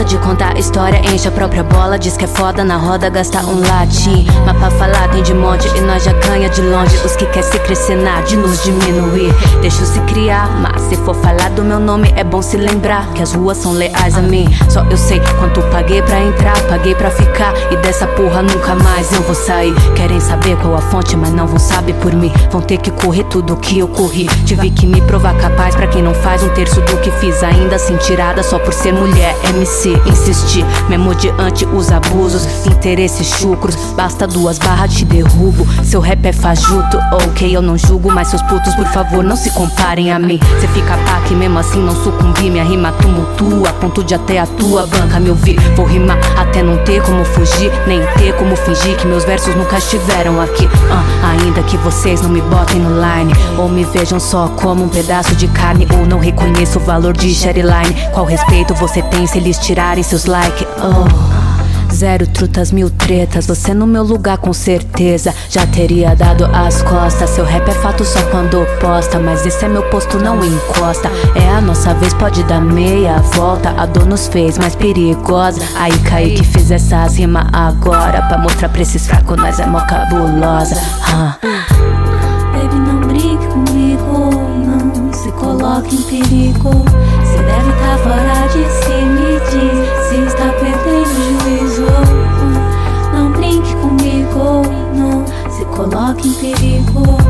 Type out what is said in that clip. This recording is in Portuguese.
gosta de contar história, enche a própria bola, diz que é foda na roda, gasta um latim. Mas pra falar tem de monte e nós já ganha de longe. Os que quer se crescenar, de nos diminuir, deixa se criar. Mas se for falar do meu nome, é bom se lembrar que as ruas são leais a mim. Só eu sei quanto paguei pra entrar, paguei pra ficar, e dessa porra nunca mais eu vou sair. Querem saber qual a fonte, mas não vão saber por mim. Vão ter que correr tudo que eu corri. Tive que me provar capaz pra quem não faz um terço do que fiz. Ainda assim tirada só por ser mulher, MC. Insistir, mesmo diante os abusos, interesses chucros. Basta 2 barras, te derrubo. Seu rap é fajuto, ok, eu não julgo. Mas seus putos, por favor, não se comparem a mim. Cê fica pá que mesmo assim não sucumbi. Minha rima tumultua, a ponto de até a tua banca me ouvir. Vou rimar até não ter como fugir, nem ter como fingir que meus versos nunca estiveram aqui. Ainda que vocês não me botem no line, ou me vejam só como um pedaço de carne, ou não reconheço o valor de Sherryline. Qual respeito você tem se eles tirarem seus likes? Zero trutas, 1000 tretas, você no meu lugar com certeza já teria dado as costas. Seu rap é fato só quando posta, mas esse é meu posto, não encosta. É a nossa vez, pode dar meia volta. A dor nos fez mais perigosa. Aí caí que fiz essas rimas agora, pra mostrar pra esses fracos nós é mó cabulosa. Baby, não brinque comigo, não se coloque em perigo. Cê deve tá fora de si, me diz se está perdendo juízo. Não brinque comigo, não se coloque em perigo.